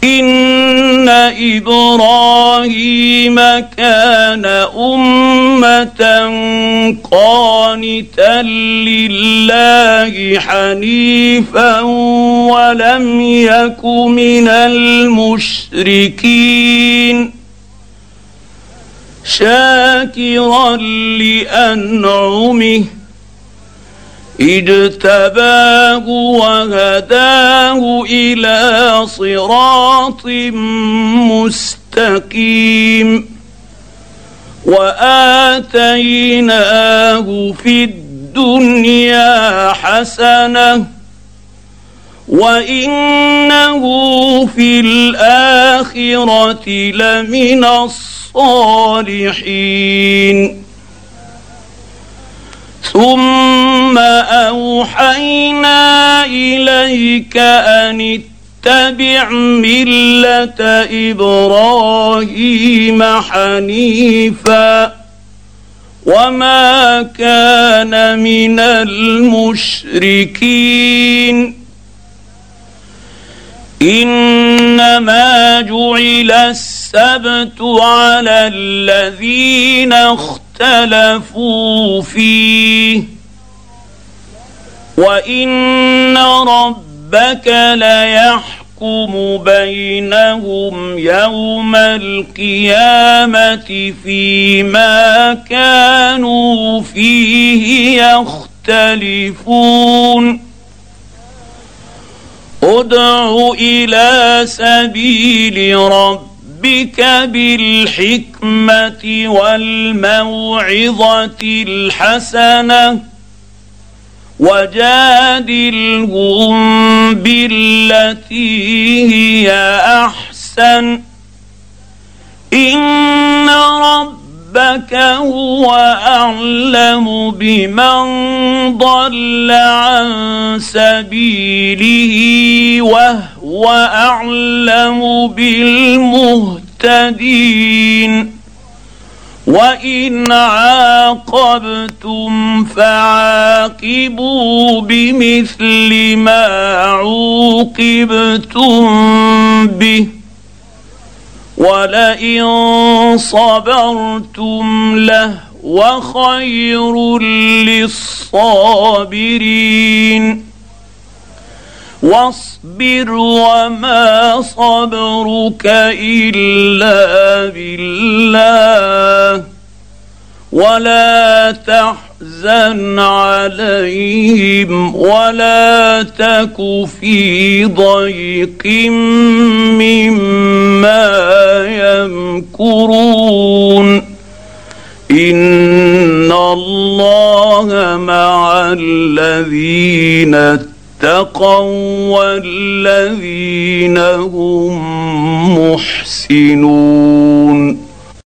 إن إبراهيم كان أمة قانتا لله حنيفا ولم يك من المشركين شاكرا لأنعمه اجتباه وهداه إلى صراط مستقيم وآتيناه في الدنيا حسنة وإنه في الآخرة لمن الصالحين ثم أوحينا إليك أن اتبع ملة إبراهيم حنيفا وما كان من المشركين إنما جعل السبت على الذين اختلفوا فيه وإن ربك ليحكم بينهم يوم القيامة فيما كانوا فيه يختلفون ادع إلى سبيل ربك بالحكمة والموعظة الحسنة وجادلهم بالتي هي أحسن إن ربك هو أعلم بمن ضل عن سبيله وهو أعلم بالمهتدين وإن عاقبتم فعاقبوا بمثل ما عوقبتم به ولئن صبرتم لهو خير للصابرين واصبر وما صبرك إلا بالله ولا تحزن عليهم ولا تك في ضيق مما يمكرون إن الله مع الذين اتقوا والذين هم محسنون.